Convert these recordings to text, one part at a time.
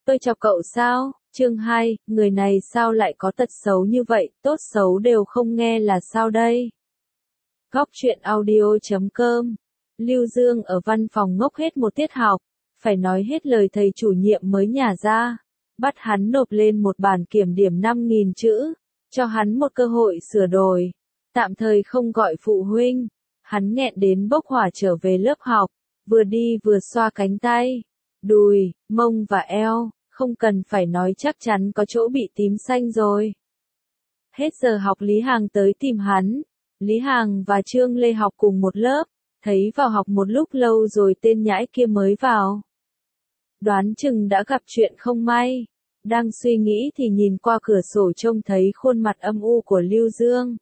Tôi chọc cậu sao? Chương 2, người này sao lại có tật xấu như vậy, tốt xấu đều không nghe là sao đây? Góc truyện audio.com. Lưu Dương ở văn phòng ngốc hết một tiết học, phải nói hết lời thầy chủ nhiệm mới nhả ra, bắt hắn nộp lên một bản kiểm điểm 5.000 chữ, cho hắn một cơ hội sửa đổi, tạm thời không gọi phụ huynh. Hắn nghẹn đến bốc hỏa trở về lớp học, vừa đi vừa xoa cánh tay, đùi, mông và eo, không cần phải nói chắc chắn có chỗ bị tím xanh rồi. Hết giờ học Lý Hằng tới tìm hắn. Lý Hằng và Trương Lê học cùng một lớp, thấy vào học một lúc lâu rồi tên nhãi kia mới vào. Đoán chừng đã gặp chuyện không may. Đang suy nghĩ thì nhìn qua cửa sổ trông thấy khuôn mặt âm u của Lưu Dương.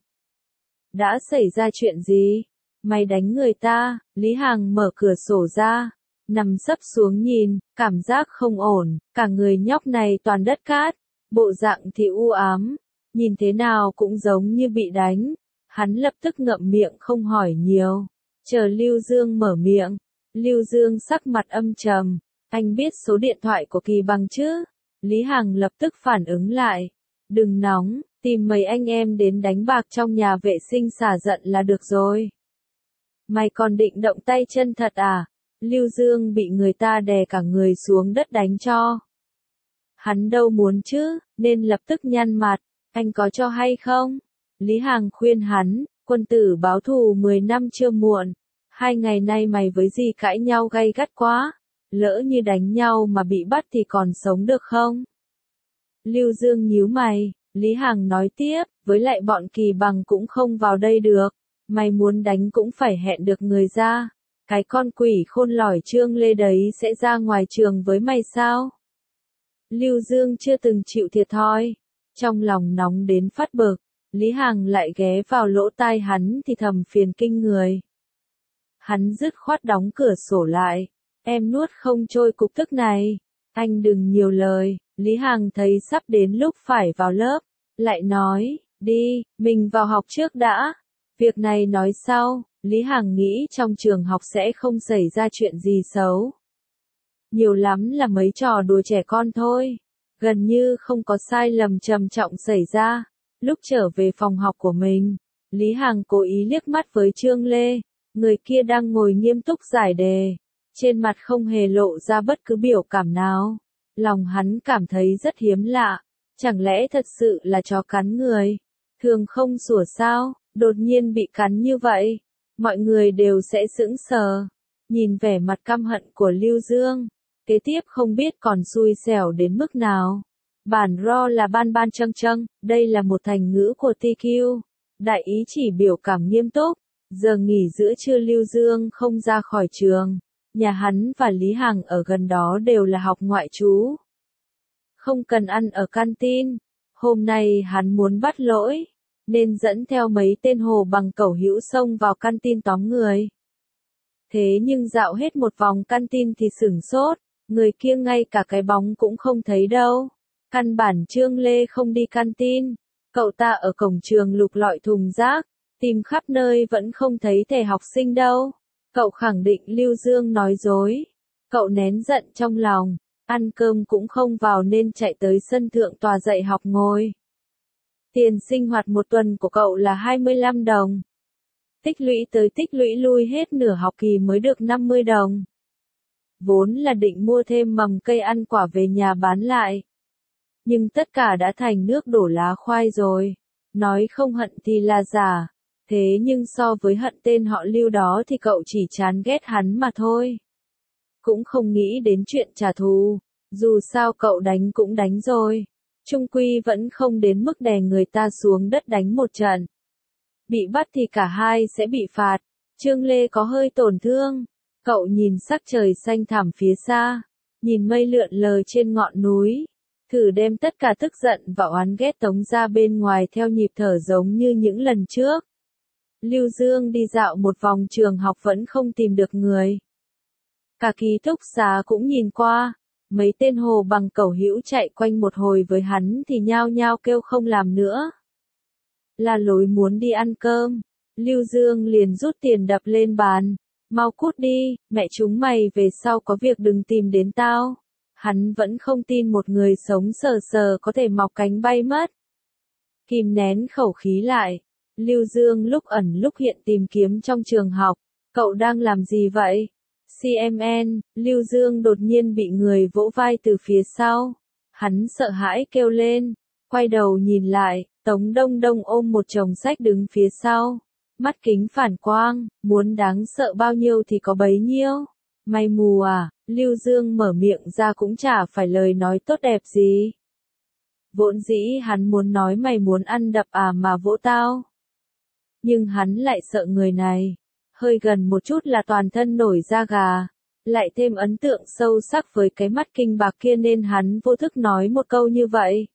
Đã xảy ra chuyện gì? Mày đánh người ta? Lý Hằng mở cửa sổ ra, nằm sấp xuống nhìn, cảm giác không ổn, cả người nhóc này toàn đất cát, bộ dạng thì u ám, nhìn thế nào cũng giống như bị đánh. Hắn lập tức ngậm miệng không hỏi nhiều, chờ Lưu Dương mở miệng. Lưu Dương sắc mặt âm trầm, anh biết số điện thoại của Kỳ Bằng chứ? Lý Hằng lập tức phản ứng lại, đừng nóng, tìm mấy anh em đến đánh bạc trong nhà vệ sinh xả giận là được rồi. Mày còn định động tay chân thật à? Lưu Dương bị người ta đè cả người xuống đất đánh cho. Hắn đâu muốn chứ, nên lập tức nhăn mặt, anh có cho hay không? Lý Hằng khuyên hắn, quân tử báo thù 10 năm chưa muộn, 2 ngày nay mày với dì cãi nhau gay gắt quá, lỡ như đánh nhau mà bị bắt thì còn sống được không? Lưu Dương nhíu mày, Lý Hằng nói tiếp, với lại bọn Kỳ Bằng cũng không vào đây được, mày muốn đánh cũng phải hẹn được người ra. Cái con quỷ khôn lỏi Trương Lê đấy sẽ ra ngoài trường với mày sao? Lưu Dương chưa từng chịu thiệt thòi, trong lòng nóng đến phát bực. Lý Hằng lại ghé vào lỗ tai hắn thì thầm phiền kinh người. Hắn dứt khoát đóng cửa sổ lại, em nuốt không trôi cục tức này, anh đừng nhiều lời. Lý Hằng thấy sắp đến lúc phải vào lớp, lại nói, đi, mình vào học trước đã, việc này nói sau. Lý Hằng nghĩ trong trường học sẽ không xảy ra chuyện gì xấu. Nhiều lắm là mấy trò đùa trẻ con thôi, gần như không có sai lầm trầm trọng xảy ra. Lúc trở về phòng học của mình, Lý Hằng cố ý liếc mắt với Trương Lê, người kia đang ngồi nghiêm túc giải đề, trên mặt không hề lộ ra bất cứ biểu cảm nào. Lòng hắn cảm thấy rất hiếm lạ, chẳng lẽ thật sự là chó cắn người? Thường không sủa sao, đột nhiên bị cắn như vậy, mọi người đều sẽ sững sờ, nhìn vẻ mặt căm hận của Lưu Dương, kế tiếp không biết còn xui xẻo đến mức nào. Bản ro là ban ban châng châng, đây là một thành ngữ của TQ, đại ý chỉ biểu cảm nghiêm túc. Giờ nghỉ giữa trưa Lưu Dương không ra khỏi trường, nhà hắn và Lý Hằng ở gần đó đều là học ngoại trú, không cần ăn ở canteen. Hôm nay hắn muốn bắt lỗi, nên dẫn theo mấy tên hồ bằng cẩu hữu xông vào canteen tóm người. Thế nhưng dạo hết một vòng canteen thì sửng sốt, người kia ngay cả cái bóng cũng không thấy đâu. Căn bản Trương Lê không đi canteen, cậu ta ở cổng trường lục lọi thùng rác, tìm khắp nơi vẫn không thấy thẻ học sinh đâu. Cậu khẳng định Lưu Dương nói dối. Cậu nén giận trong lòng, ăn cơm cũng không vào nên chạy tới sân thượng tòa dạy học ngồi. Tiền sinh hoạt một tuần của cậu là 25 đồng. Tích lũy tới tích lũy lui hết nửa học kỳ mới được 50 đồng. Vốn là định mua thêm mầm cây ăn quả về nhà bán lại, nhưng tất cả đã thành nước đổ lá khoai rồi. Nói không hận thì là giả, thế nhưng so với hận tên họ Lưu đó thì cậu chỉ chán ghét hắn mà thôi. Cũng không nghĩ đến chuyện trả thù, dù sao cậu đánh cũng đánh rồi, chung quy vẫn không đến mức đè người ta xuống đất đánh một trận. Bị bắt thì cả hai sẽ bị phạt. Trương Lê có hơi tổn thương, cậu nhìn sắc trời xanh thẳm phía xa, nhìn mây lượn lờ trên ngọn núi, thử đem tất cả tức giận và oán ghét tống ra bên ngoài theo nhịp thở giống như những lần trước. Lưu Dương đi dạo một vòng trường học vẫn không tìm được người. Cả ký túc xá cũng nhìn qua, mấy tên hồ bằng cẩu hữu chạy quanh một hồi với hắn thì nhao nhao kêu không làm nữa. Là lối muốn đi ăn cơm, Lưu Dương liền rút tiền đập lên bàn, mau cút đi, mẹ chúng mày về sau có việc đừng tìm đến tao. Hắn vẫn không tin một người sống sờ sờ có thể mọc cánh bay mất. Kìm nén khẩu khí lại, Lưu Dương lúc ẩn lúc hiện tìm kiếm trong trường học. Cậu đang làm gì vậy? CMN, Lưu Dương đột nhiên bị người vỗ vai từ phía sau. Hắn sợ hãi kêu lên, quay đầu nhìn lại, Tống Đông Đông ôm một chồng sách đứng phía sau. Mắt kính phản quang, muốn đáng sợ bao nhiêu thì có bấy nhiêu. Mày mù à? Lưu Dương mở miệng ra cũng chả phải lời nói tốt đẹp gì. Vốn dĩ hắn muốn nói mày muốn ăn đập à mà vỗ tao. Nhưng hắn lại sợ người này. Hơi gần một chút là toàn thân nổi da gà. Lại thêm ấn tượng sâu sắc với cái mắt kinh bạc kia nên hắn vô thức nói một câu như vậy.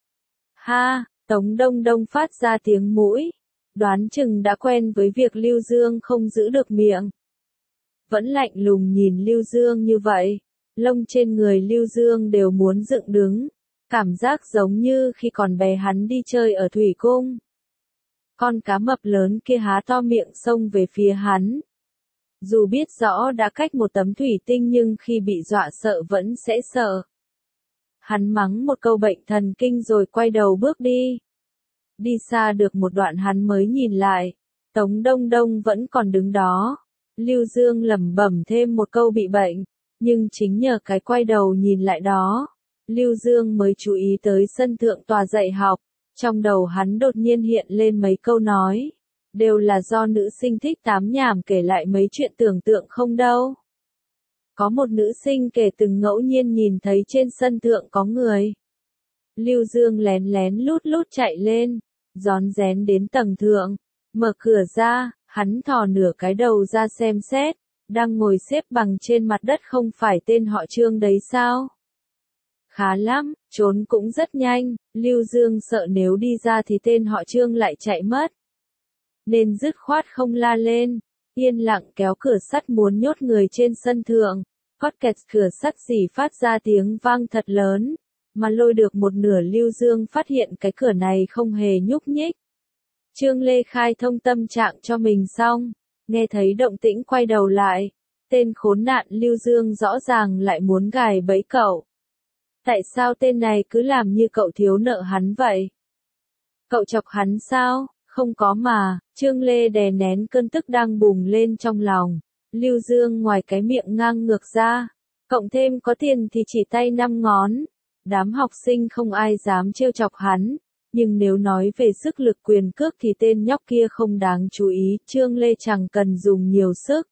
Ha, Tống Đông Đông phát ra tiếng mũi. Đoán chừng đã quen với việc Lưu Dương không giữ được miệng. Vẫn lạnh lùng nhìn Lưu Dương như vậy. Lông trên người Lưu Dương đều muốn dựng đứng. Cảm giác giống như khi còn bé hắn đi chơi ở thủy cung. Con cá mập lớn kia há to miệng xông về phía hắn. Dù biết rõ đã cách một tấm thủy tinh nhưng khi bị dọa sợ vẫn sẽ sợ. Hắn mắng một câu bệnh thần kinh rồi quay đầu bước đi. Đi xa được một đoạn hắn mới nhìn lại. Tống Đông Đông vẫn còn đứng đó. Lưu Dương lẩm bẩm thêm một câu bị bệnh. Nhưng chính nhờ cái quay đầu nhìn lại đó, Lưu Dương mới chú ý tới sân thượng tòa dạy học. Trong đầu hắn đột nhiên hiện lên mấy câu nói. Đều là do nữ sinh thích tám nhảm kể lại mấy chuyện tưởng tượng không đâu. Có một nữ sinh kể từng ngẫu nhiên nhìn thấy trên sân thượng có người. Lưu Dương lén lén lút lút chạy lên, rón rén đến tầng thượng, mở cửa ra, hắn thò nửa cái đầu ra xem xét, đang ngồi xếp bằng trên mặt đất không phải tên họ Trương đấy sao? Khá lắm, trốn cũng rất nhanh, Lưu Dương sợ nếu đi ra thì tên họ Trương lại chạy mất. Nên dứt khoát không la lên, yên lặng kéo cửa sắt muốn nhốt người trên sân thượng. Cót kẹt cửa sắt xì phát ra tiếng vang thật lớn, mà lôi được một nửa Lưu Dương phát hiện cái cửa này không hề nhúc nhích. Trương Lê khai thông tâm trạng cho mình xong, nghe thấy động tĩnh quay đầu lại, tên khốn nạn Lưu Dương rõ ràng lại muốn gài bẫy cậu. Tại sao tên này cứ làm như cậu thiếu nợ hắn vậy? Cậu chọc hắn sao? Không có mà, Trương Lê đè nén cơn tức đang bùng lên trong lòng. Lưu Dương ngoài cái miệng ngang ngược ra, cộng thêm có tiền thì chỉ tay 5 ngón. Đám học sinh không ai dám trêu chọc hắn, nhưng nếu nói về sức lực quyền cước thì tên nhóc kia không đáng chú ý, Trương Lê chẳng cần dùng nhiều sức.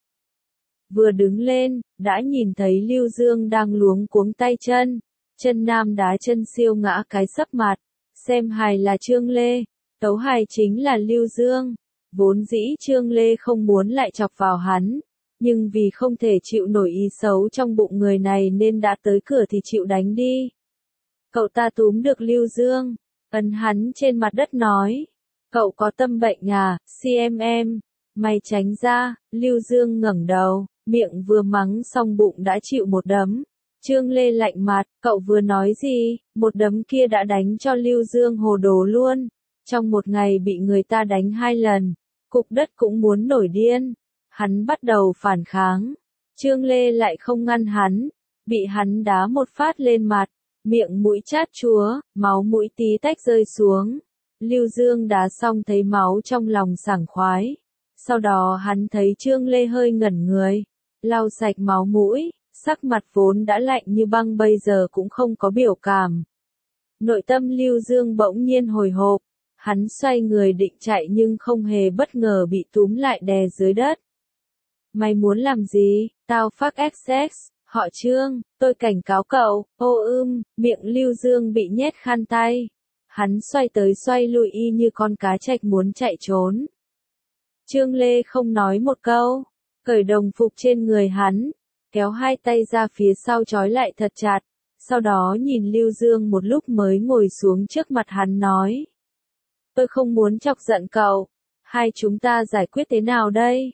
Vừa đứng lên, đã nhìn thấy Lưu Dương đang luống cuống tay chân, chân nam đá chân siêu ngã cái sấp mặt, xem hài là Trương Lê, tấu hài chính là Lưu Dương. Vốn dĩ Trương Lê không muốn lại chọc vào hắn, nhưng vì không thể chịu nổi ý xấu trong bụng người này nên đã tới cửa thì chịu đánh đi. Cậu ta túm được Lưu Dương, ấn hắn trên mặt đất nói, cậu có tâm bệnh à, CMM, mày tránh ra. Lưu Dương ngẩng đầu, miệng vừa mắng xong bụng đã chịu một đấm. Trương Lê lạnh mặt, cậu vừa nói gì, một đấm kia đã đánh cho Lưu Dương hồ đồ luôn. Trong một ngày bị người ta đánh 2 lần, cục đất cũng muốn nổi điên. Hắn bắt đầu phản kháng. Trương Lê lại không ngăn hắn, bị hắn đá một phát lên mặt, miệng mũi chát chúa, máu mũi tí tách rơi xuống. Lưu Dương đá xong thấy máu trong lòng sảng khoái. Sau đó hắn thấy Trương Lê hơi ngẩn người, lau sạch máu mũi, sắc mặt vốn đã lạnh như băng bây giờ cũng không có biểu cảm. Nội tâm Lưu Dương bỗng nhiên hồi hộp, hắn xoay người định chạy nhưng không hề bất ngờ bị túm lại đè dưới đất. Mày muốn làm gì? Tao fuck XX, họ Trương, tôi cảnh cáo cậu, miệng Lưu Dương bị nhét khăn tay. Hắn xoay tới xoay lui y như con cá trạch muốn chạy trốn. Trương Lê không nói một câu, cởi đồng phục trên người hắn, kéo hai tay ra phía sau trói lại thật chặt, sau đó nhìn Lưu Dương một lúc mới ngồi xuống trước mặt hắn nói. Tôi không muốn chọc giận cậu, hai chúng ta giải quyết thế nào đây?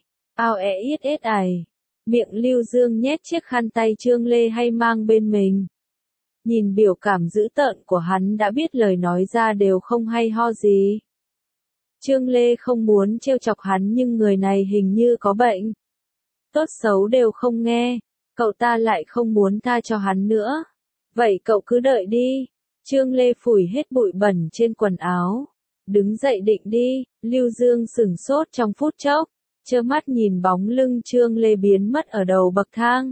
Ít ải. Miệng Lưu Dương nhét chiếc khăn tay Trương Lê hay mang bên mình. Nhìn biểu cảm dữ tợn của hắn đã biết lời nói ra đều không hay ho gì. Trương Lê không muốn trêu chọc hắn nhưng người này hình như có bệnh. Tốt xấu đều không nghe, cậu ta lại không muốn tha cho hắn nữa. Vậy cậu cứ đợi đi. Trương Lê phủi hết bụi bẩn trên quần áo. Đứng dậy định đi, Lưu Dương sửng sốt trong phút chốc, trơ mắt nhìn bóng lưng Trương Lê biến mất ở đầu bậc thang.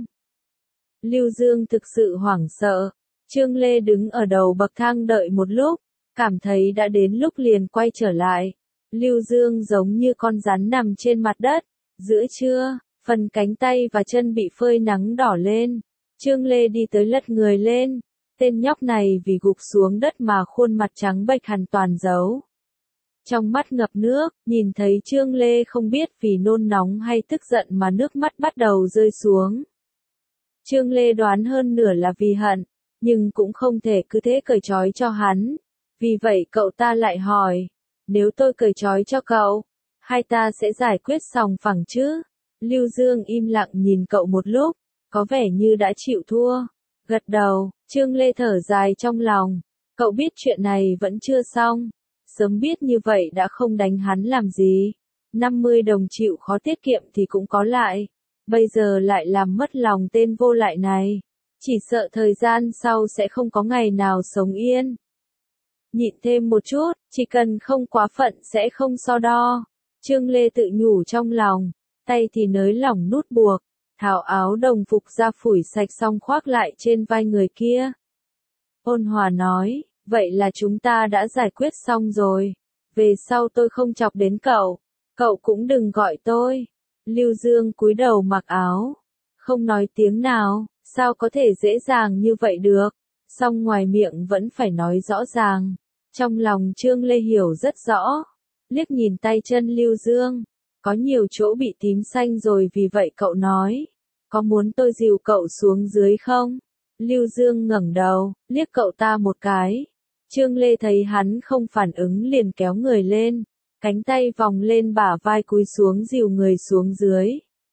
Lưu Dương thực sự hoảng sợ. Trương Lê đứng ở đầu bậc thang đợi một lúc, cảm thấy đã đến lúc liền quay trở lại. Lưu Dương giống như con rắn nằm trên mặt đất. Giữa trưa, phần cánh tay và chân bị phơi nắng đỏ lên. Trương Lê đi tới lật người lên. Tên nhóc này vì gục xuống đất mà khuôn mặt trắng bệch hoàn toàn giấu. Trong mắt ngập nước, nhìn thấy Trương Lê không biết vì nôn nóng hay tức giận mà nước mắt bắt đầu rơi xuống. Trương Lê đoán hơn nửa là vì hận, nhưng cũng không thể cứ thế cởi trói cho hắn. Vì vậy cậu ta lại hỏi, nếu tôi cởi trói cho cậu, hai ta sẽ giải quyết sòng phẳng chứ? Lưu Dương im lặng nhìn cậu một lúc, có vẻ như đã chịu thua. Gật đầu, Trương Lê thở dài trong lòng, cậu biết chuyện này vẫn chưa xong. Sớm biết như vậy đã không đánh hắn làm gì. 50 đồng chịu khó tiết kiệm thì cũng có lại. Bây giờ lại làm mất lòng tên vô lại này. Chỉ sợ thời gian sau sẽ không có ngày nào sống yên. Nhịn thêm một chút, chỉ cần không quá phận sẽ không so đo. Trương Lê tự nhủ trong lòng, tay thì nới lỏng nút buộc, tháo áo đồng phục ra phủi sạch xong khoác lại trên vai người kia. Ôn hòa nói, vậy là chúng ta đã giải quyết xong rồi. Về sau tôi không chọc đến cậu, cậu cũng đừng gọi tôi. Lưu Dương cúi đầu mặc áo, không nói tiếng nào, sao có thể dễ dàng như vậy được, song ngoài miệng vẫn phải nói rõ ràng. Trong lòng Trương Lê hiểu rất rõ, liếc nhìn tay chân Lưu Dương, có nhiều chỗ bị tím xanh rồi vì vậy cậu nói, có muốn tôi dìu cậu xuống dưới không? Lưu Dương ngẩng đầu, liếc cậu ta một cái. Trương Lê thấy hắn không phản ứng liền kéo người lên, cánh tay vòng lên bả vai cúi xuống dìu người xuống dưới.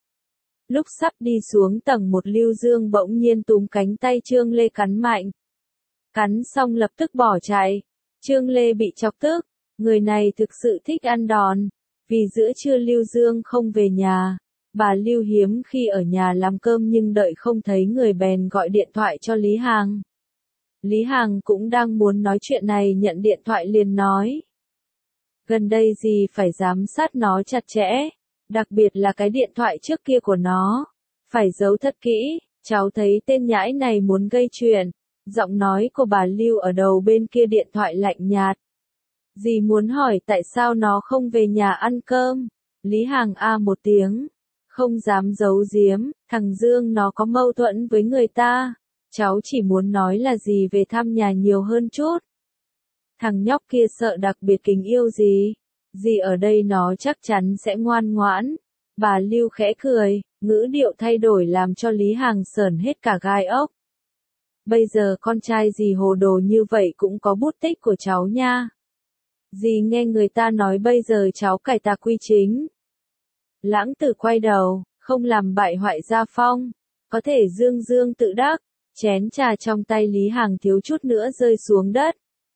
Lúc sắp đi xuống tầng 1 Lưu Dương bỗng nhiên túm cánh tay Trương Lê cắn mạnh. Cắn xong lập tức bỏ chạy. Trương Lê bị chọc tức, người này thực sự thích ăn đòn. Vì giữa trưa Lưu Dương không về nhà, bà Lưu hiếm khi ở nhà làm cơm nhưng đợi không thấy người bèn gọi điện thoại cho Lý Hằng. Lý Hằng cũng đang muốn nói chuyện này nhận điện thoại liền nói. Gần đây dì phải giám sát nó chặt chẽ, đặc biệt là cái điện thoại trước kia của nó. Phải giấu thật kỹ, cháu thấy tên nhãi này muốn gây chuyện. Giọng nói của bà Lưu ở đầu bên kia điện thoại lạnh nhạt. Dì muốn hỏi tại sao nó không về nhà ăn cơm. Lý Hằng a một tiếng. Không dám giấu giếm, thằng Dương nó có mâu thuẫn với người ta. Cháu chỉ muốn nói là dì về thăm nhà nhiều hơn chút. Thằng nhóc kia sợ đặc biệt kính yêu dì. Dì ở đây nó chắc chắn sẽ ngoan ngoãn. Bà Lưu khẽ cười, ngữ điệu thay đổi làm cho Lý Hằng sởn hết cả gai ốc. Bây giờ con trai dì hồ đồ như vậy cũng có bút tích của cháu nha. Dì nghe người ta nói bây giờ cháu cải tà quy chính. Lãng Tử quay đầu, không làm bại hoại gia phong. Có thể Dương Dương tự đắc. Chén trà trong tay Lý Hằng thiếu chút nữa rơi xuống đất.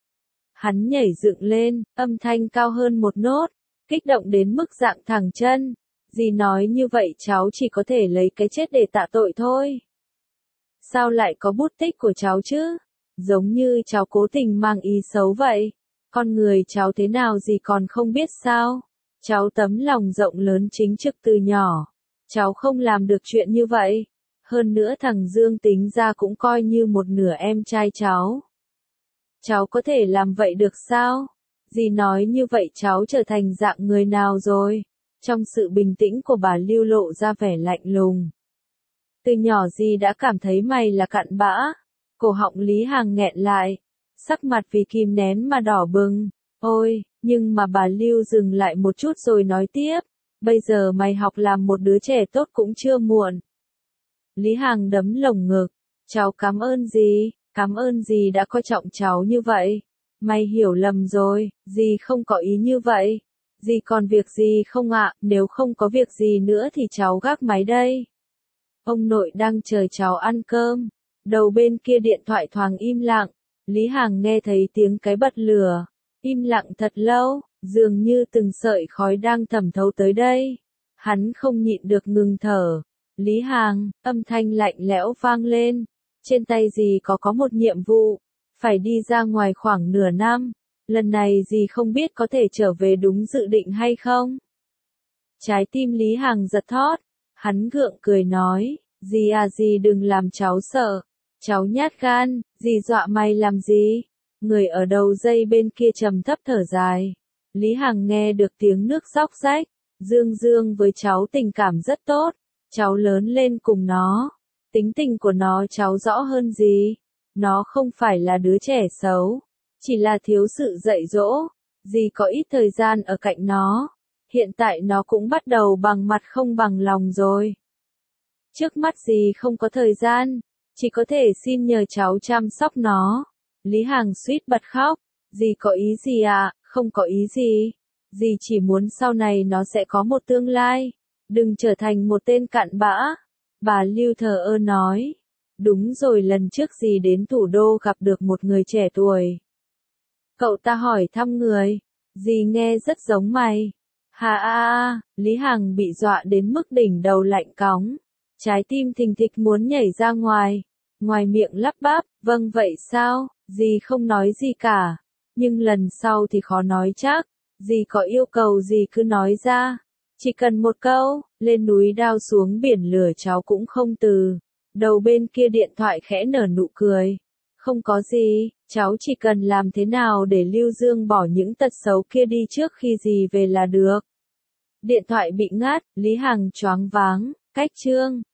Hắn nhảy dựng lên, âm thanh cao hơn một nốt, kích động đến mức dạng thẳng chân. Dì nói như vậy cháu chỉ có thể lấy cái chết để tạ tội thôi. Sao lại có bút tích của cháu chứ? Giống như cháu cố tình mang ý xấu vậy. Con người cháu thế nào dì còn không biết sao? Cháu tấm lòng rộng lớn chính trực từ nhỏ. Cháu không làm được chuyện như vậy. Hơn nữa thằng Dương tính ra cũng coi như một nửa em trai cháu. Cháu có thể làm vậy được sao? Dì nói như vậy cháu trở thành dạng người nào rồi? Trong sự bình tĩnh của bà Lưu lộ ra vẻ lạnh lùng. Từ nhỏ dì đã cảm thấy mày là cặn bã. Cổ họng Lý Hằng nghẹn lại. Sắc mặt vì kìm nén mà đỏ bừng. Ôi, nhưng mà bà Lưu dừng lại một chút rồi nói tiếp. Bây giờ mày học làm một đứa trẻ tốt cũng chưa muộn. Lý Hằng đấm lồng ngực. Cháu cảm ơn dì đã coi trọng cháu như vậy. Mày hiểu lầm rồi, dì không có ý như vậy. Dì còn việc gì không ạ? Nếu không có việc gì nữa thì cháu gác máy đây. Ông nội đang chờ cháu ăn cơm. Đầu bên kia điện thoại thoáng im lặng. Lý Hằng nghe thấy tiếng cái bật lửa. Im lặng thật lâu, dường như từng sợi khói đang thẩm thấu tới đây. Hắn không nhịn được ngừng thở. Lý Hằng, âm thanh lạnh lẽo vang lên. Trên tay dì có một nhiệm vụ, phải đi ra ngoài khoảng nửa năm, lần này dì không biết có thể trở về đúng dự định hay không. Trái tim Lý Hằng giật thót, hắn gượng cười nói, dì à dì đừng làm cháu sợ, cháu nhát gan, dì dọa mày làm gì? Người ở đầu dây bên kia trầm thấp thở dài. Lý Hằng nghe được tiếng nước róc rách, Dương Dương với cháu tình cảm rất tốt, cháu lớn lên cùng nó, tính tình của nó cháu rõ hơn gì, nó không phải là đứa trẻ xấu, chỉ là thiếu sự dạy dỗ, dì có ít thời gian ở cạnh nó, hiện tại nó cũng bắt đầu bằng mặt không bằng lòng rồi. Trước mắt dì không có thời gian, chỉ có thể xin nhờ cháu chăm sóc nó. Lý Hằng suýt bật khóc, dì có ý gì à, không có ý gì. Dì chỉ muốn sau này nó sẽ có một tương lai, đừng trở thành một tên cặn bã. Bà Lưu thờ ơ nói, đúng rồi lần trước dì đến thủ đô gặp được một người trẻ tuổi. Cậu ta hỏi thăm người, dì nghe rất giống mày. Ha, Lý Hằng bị dọa đến mức đỉnh đầu lạnh cóng, trái tim thình thịch muốn nhảy ra ngoài miệng lắp bắp, vâng vậy sao, dì không nói gì cả, nhưng lần sau thì khó nói chắc, dì có yêu cầu gì cứ nói ra, chỉ cần một câu, lên núi đao xuống biển lửa cháu cũng không từ. Đầu bên kia điện thoại khẽ nở nụ cười, không có gì, cháu chỉ cần làm thế nào để Lưu Dương bỏ những tật xấu kia đi trước khi dì về là được. Điện thoại bị ngắt, Lý Hằng choáng váng, cách chương.